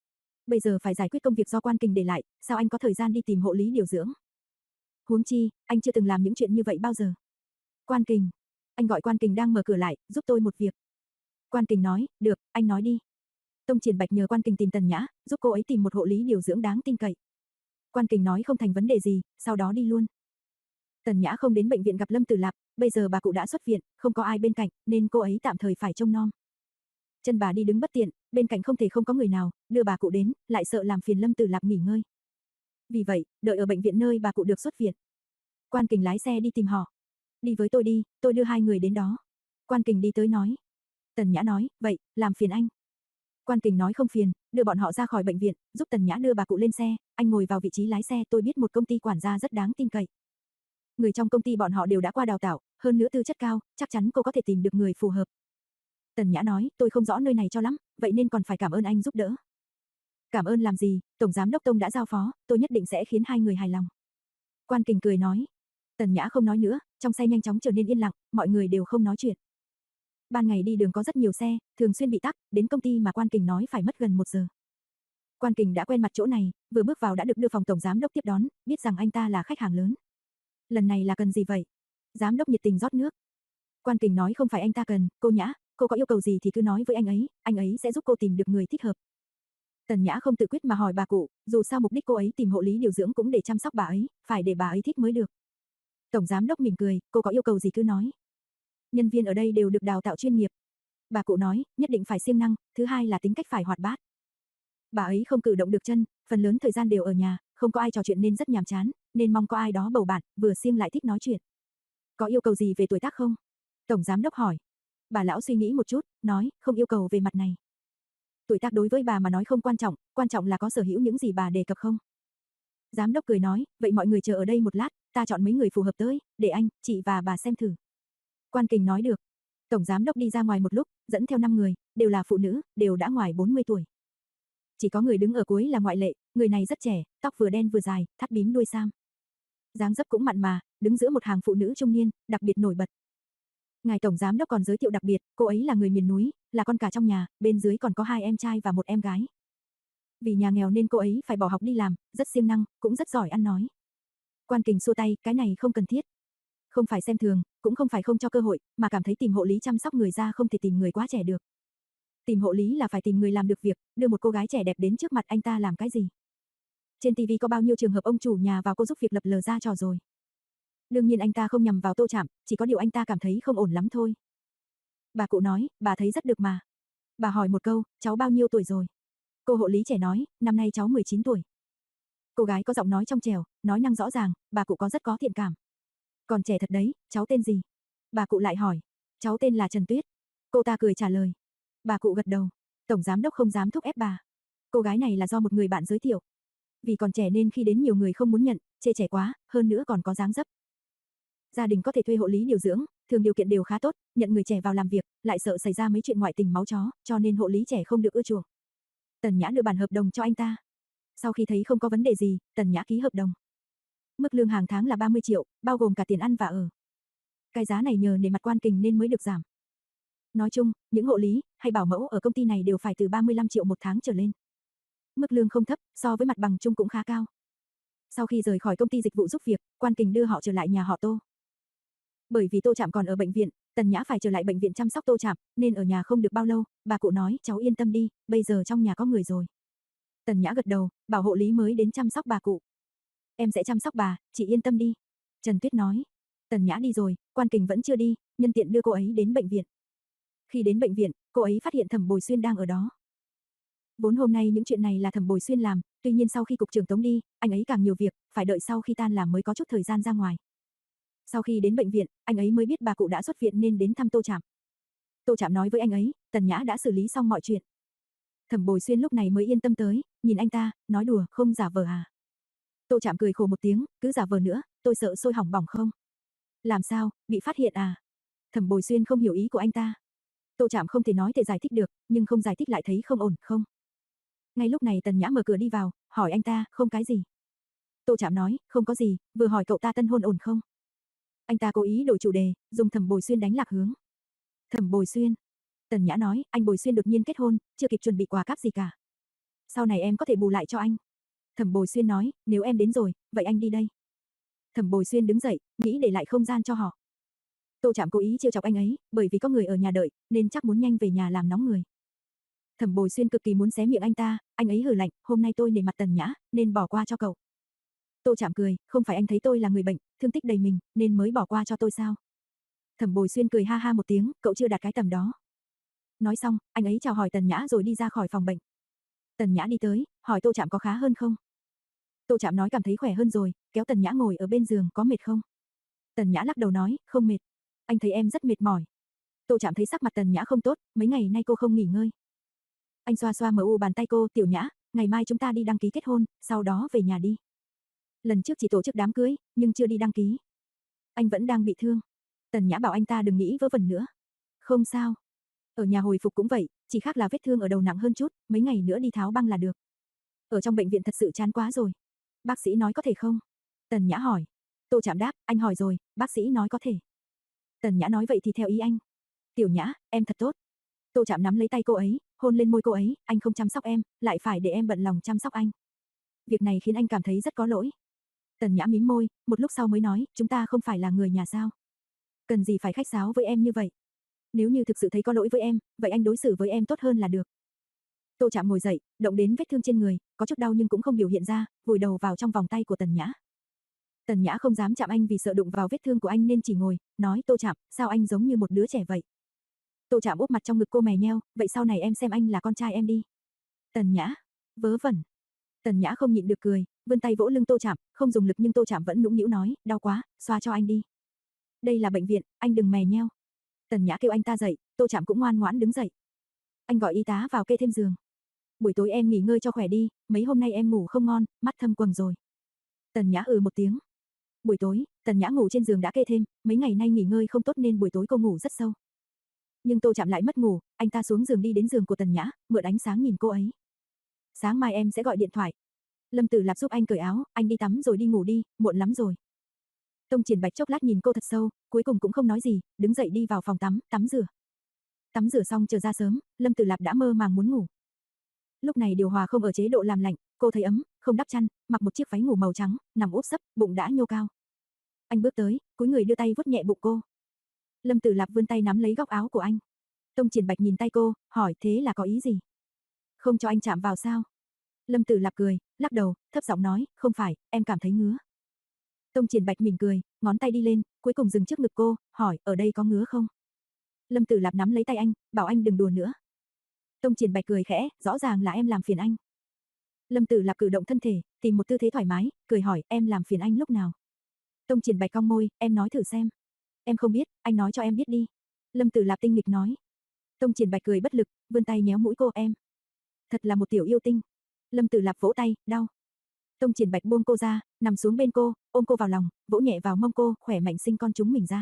Speaker 1: Bây giờ phải giải quyết công việc do Quan Kình để lại, sao anh có thời gian đi tìm hộ lý điều dưỡng? Huống chi, anh chưa từng làm những chuyện như vậy bao giờ. Quan Kình, anh gọi Quan Kình đang mở cửa lại, giúp tôi một việc. Quan Kình nói, được, anh nói đi. Tông Triển Bạch nhờ Quan Kình tìm Tần Nhã, giúp cô ấy tìm một hộ lý điều dưỡng đáng tin cậy. Quan Kình nói không thành vấn đề gì, sau đó đi luôn. Tần Nhã không đến bệnh viện gặp Lâm Tử Lạp, bây giờ bà cụ đã xuất viện, không có ai bên cạnh, nên cô ấy tạm thời phải trông nom. Chân bà đi đứng bất tiện, bên cạnh không thể không có người nào, đưa bà cụ đến, lại sợ làm phiền Lâm Tử Lạp nghỉ ngơi. Vì vậy, đợi ở bệnh viện nơi bà cụ được xuất viện. Quan Kình lái xe đi tìm họ. Đi với tôi đi, tôi đưa hai người đến đó. Quan Kình đi tới nói. Tần Nhã nói, vậy, làm phiền anh. Quan Kình nói không phiền, đưa bọn họ ra khỏi bệnh viện, giúp Tần Nhã đưa bà cụ lên xe, anh ngồi vào vị trí lái xe, tôi biết một công ty quản gia rất đáng tin cậy. Người trong công ty bọn họ đều đã qua đào tạo, hơn nữa tư chất cao, chắc chắn cô có thể tìm được người phù hợp. Tần Nhã nói, tôi không rõ nơi này cho lắm, vậy nên còn phải cảm ơn anh giúp đỡ. Cảm ơn làm gì, Tổng Giám Đốc Tông đã giao phó, tôi nhất định sẽ khiến hai người hài lòng. Quan Kình cười nói. Tần Nhã không nói nữa, trong xe nhanh chóng trở nên yên lặng, mọi người đều không nói chuyện. Ban ngày đi đường có rất nhiều xe, thường xuyên bị tắc, đến công ty mà Quan Kình nói phải mất gần một giờ. Quan Kình đã quen mặt chỗ này, vừa bước vào đã được đưa phòng Tổng Giám Đốc tiếp đón, biết rằng anh ta là khách hàng lớn. Lần này là cần gì vậy? Giám đốc nhiệt tình rót nước. Quan Kình nói không phải anh ta cần, cô Nhã, cô có yêu cầu gì thì cứ nói với anh ấy, anh ấy sẽ giúp cô tìm được người thích hợp. Tần Nhã không tự quyết mà hỏi bà cụ, dù sao mục đích cô ấy tìm hộ lý điều dưỡng cũng để chăm sóc bà ấy, phải để bà ấy thích mới được. Tổng giám đốc mỉm cười, cô có yêu cầu gì cứ nói. Nhân viên ở đây đều được đào tạo chuyên nghiệp. Bà cụ nói, nhất định phải siêng năng, thứ hai là tính cách phải hoạt bát. Bà ấy không cử động được chân, phần lớn thời gian đều ở nhà, không có ai trò chuyện nên rất nhàm chán, nên mong có ai đó bầu bạn, vừa siêng lại thích nói chuyện. Có yêu cầu gì về tuổi tác không? Tổng giám đốc hỏi. Bà lão suy nghĩ một chút, nói, không yêu cầu về mặt này. Tuổi tác đối với bà mà nói không quan trọng, quan trọng là có sở hữu những gì bà đề cập không? Giám đốc cười nói, vậy mọi người chờ ở đây một lát, ta chọn mấy người phù hợp tới, để anh, chị và bà xem thử. Quan Kình nói được. Tổng giám đốc đi ra ngoài một lúc, dẫn theo năm người, đều là phụ nữ, đều đã ngoài bốn mươi tuổi. Chỉ có người đứng ở cuối là ngoại lệ, người này rất trẻ, tóc vừa đen vừa dài, thắt bím đuôi sam. Dáng dấp cũng mặn mà, đứng giữa một hàng phụ nữ trung niên, đặc biệt nổi bật. Ngài tổng giám đốc còn giới thiệu đặc biệt, cô ấy là người miền núi, là con cả trong nhà, bên dưới còn có hai em trai và một em gái. Vì nhà nghèo nên cô ấy phải bỏ học đi làm, rất siêng năng, cũng rất giỏi ăn nói. Quan Kình xua tay, cái này không cần thiết. Không phải xem thường, cũng không phải không cho cơ hội, mà cảm thấy tìm hộ lý chăm sóc người ra không thể tìm người quá trẻ được. Tìm hộ lý là phải tìm người làm được việc, đưa một cô gái trẻ đẹp đến trước mặt anh ta làm cái gì. Trên ti vi có bao nhiêu trường hợp ông chủ nhà vào cô giúp việc lập lờ ra trò rồi. Đương nhiên anh ta không nhằm vào Tô Trạm, chỉ có điều anh ta cảm thấy không ổn lắm thôi. Bà cụ nói, bà thấy rất được mà. Bà hỏi một câu, cháu bao nhiêu tuổi rồi? Cô hộ lý trẻ nói, năm nay cháu mười chín tuổi. Cô gái có giọng nói trong trẻo, nói năng rõ ràng, bà cụ có rất có thiện cảm. Còn trẻ thật đấy, cháu tên gì? Bà cụ lại hỏi. Cháu tên là Trần Tuyết. Cô ta cười trả lời. Bà cụ gật đầu. Tổng giám đốc không dám thúc ép bà. Cô gái này là do một người bạn giới thiệu. Vì còn trẻ nên khi đến nhiều người không muốn nhận, chê trẻ quá, hơn nữa còn có dáng dấp. Gia đình có thể thuê hộ lý điều dưỡng, thường điều kiện đều khá tốt, nhận người trẻ vào làm việc, lại sợ xảy ra mấy chuyện ngoại tình máu chó, cho nên hộ lý trẻ không được ưa chuộng. Tần Nhã đưa bản hợp đồng cho anh ta. Sau khi thấy không có vấn đề gì, Tần Nhã ký hợp đồng. Mức lương hàng tháng là ba mươi triệu, bao gồm cả tiền ăn và ở. Cái giá này nhờ nể mặt Quan Kình nên mới được giảm. Nói chung, những hộ lý hay bảo mẫu ở công ty này đều phải từ ba mươi lăm triệu một tháng trở lên. Mức lương không thấp, so với mặt bằng chung cũng khá cao. Sau khi rời khỏi công ty dịch vụ giúp việc, Quan Kình đưa họ trở lại nhà họ Tô. Bởi vì Tô Trạm còn ở bệnh viện, Tần Nhã phải trở lại bệnh viện chăm sóc Tô Trạm, nên ở nhà không được bao lâu, bà cụ nói, cháu yên tâm đi, bây giờ trong nhà có người rồi. Tần Nhã gật đầu, bảo hộ lý mới đến chăm sóc bà cụ. Em sẽ chăm sóc bà, chị yên tâm đi. Trần Tuyết nói. Tần Nhã đi rồi, Quan Kình vẫn chưa đi, nhân tiện đưa cô ấy đến bệnh viện. Khi đến bệnh viện, cô ấy phát hiện Thẩm Bồi Xuyên đang ở đó. Vốn hôm nay những chuyện này là Thẩm Bồi Xuyên làm, tuy nhiên sau khi cục trưởng tống đi, anh ấy càng nhiều việc, phải đợi sau khi tan làm mới có chút thời gian ra ngoài. Sau khi đến bệnh viện, anh ấy mới biết bà cụ đã xuất viện nên đến thăm Tô Trạm. Tô Trạm nói với anh ấy, Tần Nhã đã xử lý xong mọi chuyện. Thẩm Bồi Xuyên lúc này mới yên tâm tới, nhìn anh ta, nói đùa, không giả vờ à. Tô Trạm cười khổ một tiếng, cứ giả vờ nữa, tôi sợ sôi hỏng bỏng không. Làm sao, bị phát hiện à? Thẩm Bồi Xuyên không hiểu ý của anh ta. Tô Trạm không thể nói thể giải thích được, nhưng không giải thích lại thấy không ổn, không. Ngay lúc này Tần Nhã mở cửa đi vào, hỏi anh ta, không cái gì. Tô Trạm nói, không có gì, vừa hỏi cậu ta tân hôn ổn không. Anh ta cố ý đổi chủ đề, dùng Thẩm Bồi Xuyên đánh lạc hướng. Thẩm Bồi Xuyên. Tần Nhã nói, anh Bồi Xuyên đột nhiên kết hôn, chưa kịp chuẩn bị quà cáp gì cả. Sau này em có thể bù lại cho anh. Thẩm Bồi Xuyên nói, nếu em đến rồi, vậy anh đi đây. Thẩm Bồi Xuyên đứng dậy, nghĩ để lại không gian cho họ. Tô Trạm cố ý trêu chọc anh ấy, bởi vì có người ở nhà đợi, nên chắc muốn nhanh về nhà làm nóng người. Thẩm Bồi Xuyên cực kỳ muốn xé miệng anh ta, anh ấy hừ lạnh, hôm nay tôi nể mặt Tần Nhã, nên bỏ qua cho cậu. Tô Trạm cười, không phải anh thấy tôi là người bệnh, thương tích đầy mình, nên mới bỏ qua cho tôi sao? Thẩm Bồi Xuyên cười ha ha một tiếng, cậu chưa đạt cái tầm đó. Nói xong, anh ấy chào hỏi Tần Nhã rồi đi ra khỏi phòng bệnh. Tần Nhã đi tới, hỏi Tô Trạm có khá hơn không? Tô Trạm nói cảm thấy khỏe hơn rồi, kéo Tần Nhã ngồi ở bên giường, có mệt không? Tần Nhã lắc đầu nói, không mệt. Anh thấy em rất mệt mỏi. Tô Trạm thấy sắc mặt Tần Nhã không tốt, mấy ngày nay cô không nghỉ ngơi. Anh xoa xoa mờ u bàn tay cô, Tiểu Nhã, ngày mai chúng ta đi đăng ký kết hôn, sau đó về nhà đi. Lần trước chỉ tổ chức đám cưới, nhưng chưa đi đăng ký. Anh vẫn đang bị thương. Tần Nhã bảo anh ta đừng nghĩ vớ vẩn nữa. Không sao. Ở nhà hồi phục cũng vậy, chỉ khác là vết thương ở đầu nặng hơn chút, mấy ngày nữa đi tháo băng là được. Ở trong bệnh viện thật sự chán quá rồi. Bác sĩ nói có thể không? Tần Nhã hỏi. Tô Trạm đáp, anh hỏi rồi, bác sĩ nói có thể. Tần Nhã nói vậy thì theo ý anh. Tiểu Nhã, em thật tốt. Tô Trạm nắm lấy tay cô ấy, hôn lên môi cô ấy, anh không chăm sóc em, lại phải để em bận lòng chăm sóc anh. Việc này khiến anh cảm thấy rất có lỗi. Tần Nhã mím môi, một lúc sau mới nói, chúng ta không phải là người nhà sao? Cần gì phải khách sáo với em như vậy? Nếu như thực sự thấy có lỗi với em, vậy anh đối xử với em tốt hơn là được. Tô Trạm ngồi dậy, động đến vết thương trên người, có chút đau nhưng cũng không biểu hiện ra, vùi đầu vào trong vòng tay của Tần Nhã. Tần Nhã không dám chạm anh vì sợ đụng vào vết thương của anh nên chỉ ngồi, nói Tô Trạm, sao anh giống như một đứa trẻ vậy? Tô Trạm úp mặt trong ngực cô mè nheo, vậy sau này em xem anh là con trai em đi. Tần Nhã, vớ vẩn. Tần Nhã không nhịn được cười, vươn tay vỗ lưng Tô Trạm, không dùng lực nhưng Tô Trạm vẫn nũng nĩu nói, đau quá, xoa cho anh đi. Đây là bệnh viện, anh đừng mè nheo. Tần Nhã kêu anh ta dậy, Tô Trạm cũng ngoan ngoãn đứng dậy. Anh gọi y tá vào kê thêm giường. Buổi tối em nghỉ ngơi cho khỏe đi, mấy hôm nay em ngủ không ngon, mắt thâm quầng rồi. Tần Nhã ừ một tiếng. Buổi tối, Tần Nhã ngủ trên giường đã kê thêm, mấy ngày nay nghỉ ngơi không tốt nên buổi tối cô ngủ rất sâu. Nhưng Tô Trạm lại mất ngủ, anh ta xuống giường đi đến giường của Tần Nhã, mượn ánh sáng nhìn cô ấy. Sáng mai em sẽ gọi điện thoại. Lâm Tử Lạp giúp anh cởi áo, anh đi tắm rồi đi ngủ đi, muộn lắm rồi. Tông Triển Bạch chốc lát nhìn cô thật sâu, cuối cùng cũng không nói gì, đứng dậy đi vào phòng tắm, tắm rửa. Tắm rửa xong chờ ra sớm, Lâm Tử Lạp đã mơ màng muốn ngủ. Lúc này điều hòa không ở chế độ làm lạnh, cô thấy ấm, không đắp chăn, mặc một chiếc váy ngủ màu trắng, nằm úp sấp, bụng đã nhô cao. Anh bước tới, cúi người đưa tay vuốt nhẹ bụng cô. Lâm Tử Lạp vươn tay nắm lấy góc áo của anh. Tông Triển Bạch nhìn tay cô, hỏi thế là có ý gì? Không cho anh chạm vào sao? Lâm Tử Lạp cười, lắc đầu, thấp giọng nói, không phải, em cảm thấy ngứa. Tông Triển Bạch mỉm cười, ngón tay đi lên, cuối cùng dừng trước ngực cô, hỏi, ở đây có ngứa không? Lâm Tử Lạp nắm lấy tay anh, bảo anh đừng đùa nữa. Tông Triển Bạch cười khẽ, rõ ràng là em làm phiền anh. Lâm Tử Lạp cử động thân thể, tìm một tư thế thoải mái, cười hỏi, em làm phiền anh lúc nào? Tông Triển Bạch cong môi, em nói thử xem. Em không biết, anh nói cho em biết đi. Lâm Tử Lạp tinh nghịch nói. Tông Triển Bạch cười bất lực, vươn tay nhéo mũi cô, em. Thật là một tiểu yêu tinh. Lâm Tử Lạp vỗ tay, đau. Tông Triển Bạch buông cô ra, nằm xuống bên cô, ôm cô vào lòng, vỗ nhẹ vào mông cô, khỏe mạnh sinh con chúng mình ra.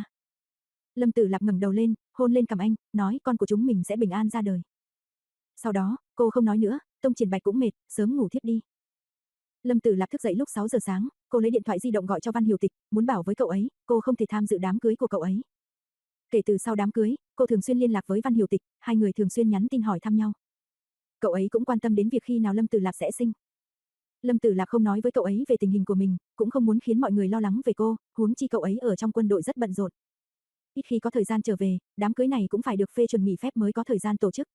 Speaker 1: Lâm Tử Lạp ngẩng đầu lên, hôn lên cằm anh, nói con của chúng mình sẽ bình an ra đời. Sau đó, cô không nói nữa, Tông Triển Bạch cũng mệt, sớm ngủ thiếp đi. Lâm Tử Lạp thức dậy lúc sáu giờ sáng, cô lấy điện thoại di động gọi cho Văn Hiểu Tịch, muốn bảo với cậu ấy, cô không thể tham dự đám cưới của cậu ấy. Kể từ sau đám cưới, cô thường xuyên liên lạc với Văn Hiểu Tịch, hai người thường xuyên nhắn tin hỏi thăm nhau. Cậu ấy cũng quan tâm đến việc khi nào Lâm Tử Lạp sẽ sinh. Lâm Tử Lạp không nói với cậu ấy về tình hình của mình, cũng không muốn khiến mọi người lo lắng về cô, huống chi cậu ấy ở trong quân đội rất bận rộn. Ít khi có thời gian trở về, đám cưới này cũng phải được phê chuẩn nghỉ phép mới có thời gian tổ chức.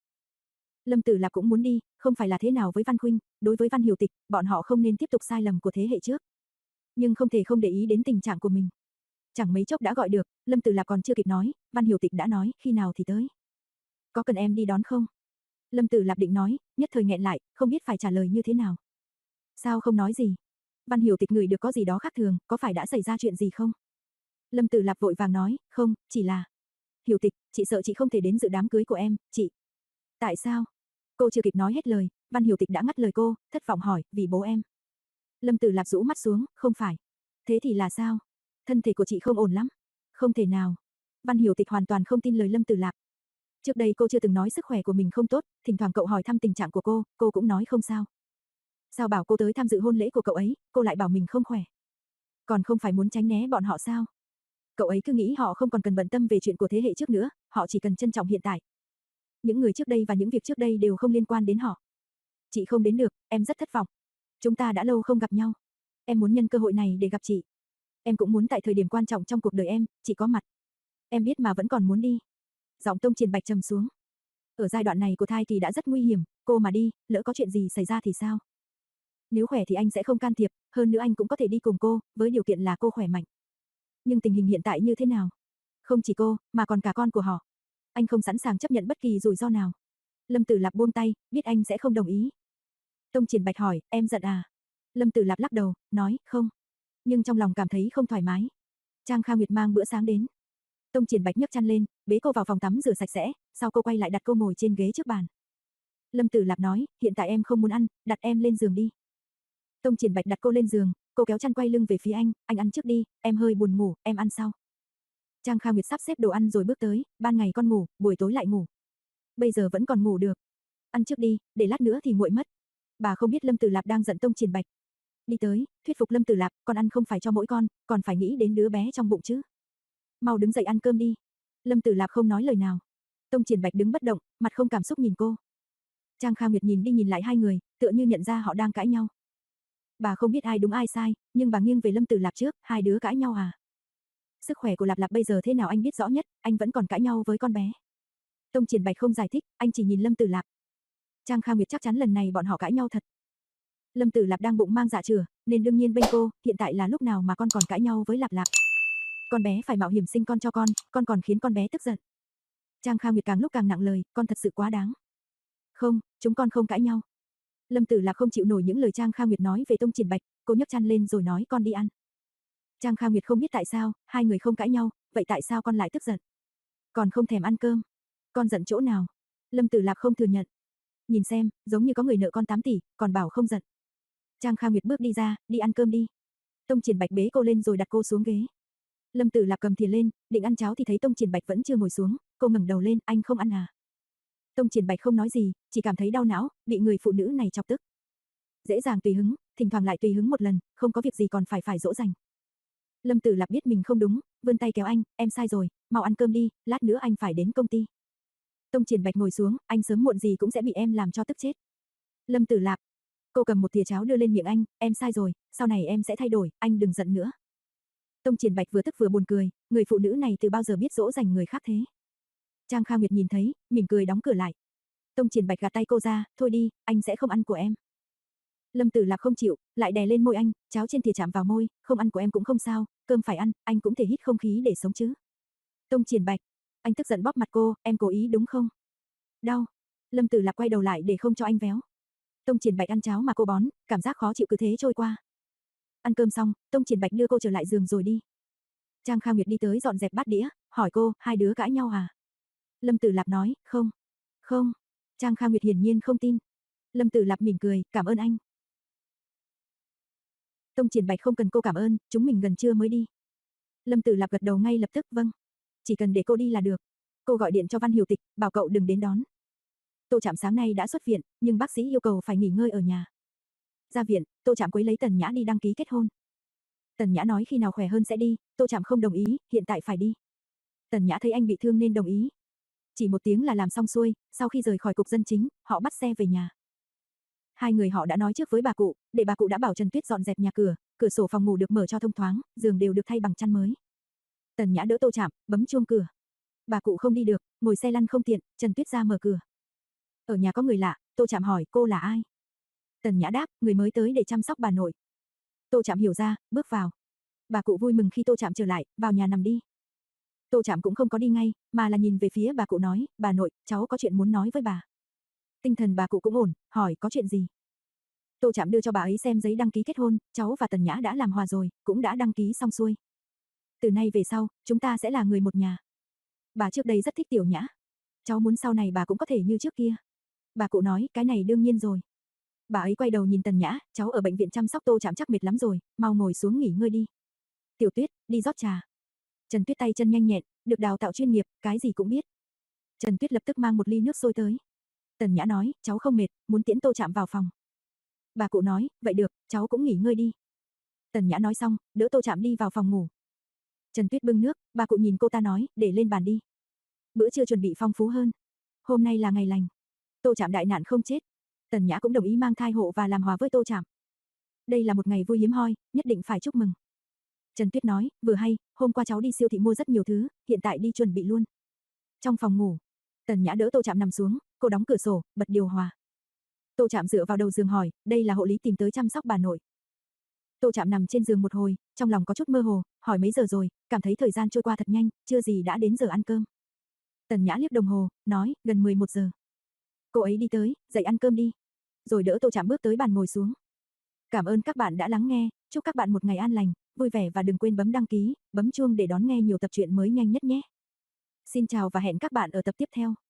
Speaker 1: Lâm Tử Lạp cũng muốn đi, không phải là thế nào với Văn Khuynh, đối với Văn Hiểu Tịch, bọn họ không nên tiếp tục sai lầm của thế hệ trước. Nhưng không thể không để ý đến tình trạng của mình. Chẳng mấy chốc đã gọi được, Lâm Tử Lạp còn chưa kịp nói, Văn Hiểu Tịch đã nói, khi nào thì tới. Có cần em đi đón không? Lâm Tử Lạp định nói, nhất thời nghẹn lại, không biết phải trả lời như thế nào. Sao không nói gì? Văn Hiểu Tịch ngửi được có gì đó khác thường, có phải đã xảy ra chuyện gì không? Lâm Tử Lạp vội vàng nói, không, chỉ là... Hiểu Tịch, chị sợ chị không thể đến dự đám cưới của em, chị... Tại sao? Cô chưa kịp nói hết lời, Văn Hiểu Tịch đã ngắt lời cô, thất vọng hỏi, vì bố em. Lâm Tử Lạp rũ mắt xuống, không phải. Thế thì là sao? Thân thể của chị không ổn lắm. Không thể nào. Văn Hiểu Tịch hoàn toàn không tin lời Lâm Tử Lạp. Trước đây cô chưa từng nói sức khỏe của mình không tốt, thỉnh thoảng cậu hỏi thăm tình trạng của cô, cô cũng nói không sao. Sao bảo cô tới tham dự hôn lễ của cậu ấy, cô lại bảo mình không khỏe. Còn không phải muốn tránh né bọn họ sao? Cậu ấy cứ nghĩ họ không còn cần bận tâm về chuyện của thế hệ trước nữa, họ chỉ cần trân trọng hiện tại. Những người trước đây và những việc trước đây đều không liên quan đến họ. Chị không đến được, em rất thất vọng. Chúng ta đã lâu không gặp nhau. Em muốn nhân cơ hội này để gặp chị. Em cũng muốn tại thời điểm quan trọng trong cuộc đời em, chị có mặt. Em biết mà vẫn còn muốn đi. Giọng Tông Triển Bạch trầm xuống. Ở giai đoạn này của thai kỳ đã rất nguy hiểm, cô mà đi, lỡ có chuyện gì xảy ra thì sao? Nếu khỏe thì anh sẽ không can thiệp, hơn nữa anh cũng có thể đi cùng cô, với điều kiện là cô khỏe mạnh. Nhưng tình hình hiện tại như thế nào? Không chỉ cô, mà còn cả con của họ. Anh không sẵn sàng chấp nhận bất kỳ rủi ro nào. Lâm Tử Lạp buông tay, biết anh sẽ không đồng ý. Tông Triển Bạch hỏi, em giận à? Lâm Tử Lạp lắc đầu, nói, không. Nhưng trong lòng cảm thấy không thoải mái. Trang Kha Nguyệt mang bữa sáng đến. Tông Triển Bạch nhấc chăn lên, bế cô vào phòng tắm rửa sạch sẽ, sau cô quay lại đặt cô ngồi trên ghế trước bàn. Lâm Tử Lạp nói, hiện tại em không muốn ăn, đặt em lên giường đi. Tông Triển Bạch đặt cô lên giường, cô kéo chăn quay lưng về phía anh, anh ăn trước đi, em hơi buồn ngủ, em ăn sau. Trang Kha Nguyệt sắp xếp đồ ăn rồi bước tới, ban ngày con ngủ, buổi tối lại ngủ. Bây giờ vẫn còn ngủ được. Ăn trước đi, để lát nữa thì nguội mất. Bà không biết Lâm Tử Lạp đang giận Tông Triển Bạch. Đi tới, thuyết phục Lâm Tử Lạp, con ăn không phải cho mỗi con, còn phải nghĩ đến đứa bé trong bụng chứ. Mau đứng dậy ăn cơm đi. Lâm Tử Lạp không nói lời nào. Tông Triển Bạch đứng bất động, mặt không cảm xúc nhìn cô. Trang Kha Nguyệt nhìn đi nhìn lại hai người, tựa như nhận ra họ đang cãi nhau. Bà không biết ai đúng ai sai, nhưng bà nghiêng về Lâm Tử Lạp trước, hai đứa cãi nhau à? Sức khỏe của Lạp Lạp bây giờ thế nào anh biết rõ nhất, anh vẫn còn cãi nhau với con bé. Tông Triển Bạch không giải thích, anh chỉ nhìn Lâm Tử Lạp. Trang Kha Nguyệt chắc chắn lần này bọn họ cãi nhau thật. Lâm Tử Lạp đang bụng mang dạ chửa, nên đương nhiên bênh cô, hiện tại là lúc nào mà con còn cãi nhau với Lạp Lạp. Con bé phải mạo hiểm sinh con cho con, con còn khiến con bé tức giận. Trang Kha Nguyệt càng lúc càng nặng lời, con thật sự quá đáng. Không, chúng con không cãi nhau. Lâm Tử Lạp không chịu nổi những lời Trang Kha Nguyệt nói về Tông Triển Bạch, cô nhấc chăn lên rồi nói con đi ăn. Trang Kha Nguyệt không biết tại sao, hai người không cãi nhau, vậy tại sao con lại tức giận? Còn không thèm ăn cơm. Con giận chỗ nào? Lâm Tử Lạp không thừa nhận. Nhìn xem, giống như có người nợ con tám tỷ, còn bảo không giận. Trang Kha Nguyệt bước đi ra, đi ăn cơm đi. Tông Triển Bạch bế cô lên rồi đặt cô xuống ghế. Lâm Tử Lạp cầm thìa lên, định ăn cháo thì thấy Tông Triển Bạch vẫn chưa ngồi xuống, cô ngẩng đầu lên, anh không ăn à? Tông Triển Bạch không nói gì, chỉ cảm thấy đau não, bị người phụ nữ này chọc tức. Dễ dàng tùy hứng, thỉnh thoảng lại tùy hứng một lần, không có việc gì còn phải phải dỗ dành. Lâm Tử Lạp biết mình không đúng, vươn tay kéo anh, em sai rồi, mau ăn cơm đi, lát nữa anh phải đến công ty. Tông Triển Bạch ngồi xuống, anh sớm muộn gì cũng sẽ bị em làm cho tức chết. Lâm Tử Lạp, cô cầm một thìa cháo đưa lên miệng anh, em sai rồi, sau này em sẽ thay đổi, anh đừng giận nữa. Tông Triển Bạch vừa tức vừa buồn cười, người phụ nữ này từ bao giờ biết dỗ dành người khác thế. Trang Kha Nguyệt nhìn thấy, mỉm cười đóng cửa lại. Tông Triển Bạch gạt tay cô ra, thôi đi, anh sẽ không ăn của em. Lâm Tử Lạp không chịu, lại đè lên môi anh, cháo trên thìa chạm vào môi, không ăn của em cũng không sao, cơm phải ăn, anh cũng thể hít không khí để sống chứ. Tông Triển Bạch, anh tức giận bóp mặt cô, em cố ý đúng không? Đau. Lâm Tử Lạp quay đầu lại để không cho anh véo. Tông Triển Bạch ăn cháo mà cô bón, cảm giác khó chịu cứ thế trôi qua. Ăn cơm xong, Tông Triển Bạch đưa cô trở lại giường rồi đi. Trang Kha Nguyệt đi tới dọn dẹp bát đĩa, hỏi cô, hai đứa cãi nhau à? Lâm Tử Lạp nói, không. Không. Trang Kha Nguyệt hiển nhiên không tin. Lâm Tử Lạp mỉm cười, cảm ơn anh. Tông Triển Bạch không cần cô cảm ơn, chúng mình gần trưa mới đi. Lâm Tử Lạp gật đầu ngay lập tức, vâng. Chỉ cần để cô đi là được. Cô gọi điện cho Văn Hiểu Tịch, bảo cậu đừng đến đón. Tô Trạm sáng nay đã xuất viện, nhưng bác sĩ yêu cầu phải nghỉ ngơi ở nhà. Ra viện, Tô Trạm quấy lấy Tần Nhã đi đăng ký kết hôn. Tần Nhã nói khi nào khỏe hơn sẽ đi, Tô Trạm không đồng ý, hiện tại phải đi. Tần Nhã thấy anh bị thương nên đồng ý. Chỉ một tiếng là làm xong xuôi, sau khi rời khỏi cục dân chính, họ bắt xe về nhà. Hai người họ đã nói trước với bà cụ, để bà cụ đã bảo Trần Tuyết dọn dẹp nhà cửa, cửa sổ phòng ngủ được mở cho thông thoáng, giường đều được thay bằng chăn mới. Tần Nhã đỡ Tô Trạm, bấm chuông cửa. Bà cụ không đi được, ngồi xe lăn không tiện, Trần Tuyết ra mở cửa. Ở nhà có người lạ, Tô Trạm hỏi cô là ai? Tần Nhã đáp, người mới tới để chăm sóc bà nội. Tô Trạm hiểu ra, bước vào. Bà cụ vui mừng khi Tô Trạm trở lại, vào nhà nằm đi. Tô Trạm cũng không có đi ngay, mà là nhìn về phía bà cụ nói, bà nội, cháu có chuyện muốn nói với bà. Tinh thần bà cụ cũng ổn, hỏi có chuyện gì. Tô Trạm đưa cho bà ấy xem giấy đăng ký kết hôn, cháu và Tần Nhã đã làm hòa rồi, cũng đã đăng ký xong xuôi. Từ nay về sau, chúng ta sẽ là người một nhà. Bà trước đây rất thích Tiểu Nhã. Cháu muốn sau này bà cũng có thể như trước kia. Bà cụ nói, cái này đương nhiên rồi. Bà ấy quay đầu nhìn Tần Nhã, cháu ở bệnh viện chăm sóc Tô Trạm chắc mệt lắm rồi, mau ngồi xuống nghỉ ngơi đi. Tiểu Tuyết, đi rót trà. Trần Tuyết tay chân nhanh nhẹn, được đào tạo chuyên nghiệp, cái gì cũng biết. Trần Tuyết lập tức mang một ly nước sôi tới. Tần Nhã nói, cháu không mệt, muốn tiễn Tô Trạm vào phòng. Bà cụ nói, vậy được, cháu cũng nghỉ ngơi đi. Tần Nhã nói xong, đỡ Tô Trạm đi vào phòng ngủ. Trần Tuyết bưng nước, bà cụ nhìn cô ta nói, để lên bàn đi. Bữa trưa chuẩn bị phong phú hơn. Hôm nay là ngày lành. Tô Trạm đại nạn không chết. Tần Nhã cũng đồng ý mang thai hộ và làm hòa với Tô Trạm. Đây là một ngày vui hiếm hoi, nhất định phải chúc mừng. Trần Tuyết nói, vừa hay, hôm qua cháu đi siêu thị mua rất nhiều thứ, hiện tại đi chuẩn bị luôn. Trong phòng ngủ, Tần Nhã đỡ Tô Trạm nằm xuống, cô đóng cửa sổ, bật điều hòa. Tô Trạm dựa vào đầu giường hỏi, đây là hộ lý tìm tới chăm sóc bà nội. Tô Trạm nằm trên giường một hồi, trong lòng có chút mơ hồ, hỏi mấy giờ rồi, cảm thấy thời gian trôi qua thật nhanh, chưa gì đã đến giờ ăn cơm. Tần Nhã liếc đồng hồ, nói, gần mười một giờ. Cô ấy đi tới, dậy ăn cơm đi. Rồi đỡ Tô Trạm bước tới bàn ngồi xuống. Cảm ơn các bạn đã lắng nghe, chúc các bạn một ngày an lành, vui vẻ và đừng quên bấm đăng ký, bấm chuông để đón nghe nhiều tập truyện mới nhanh nhất nhé. Xin chào và hẹn các bạn ở tập tiếp theo.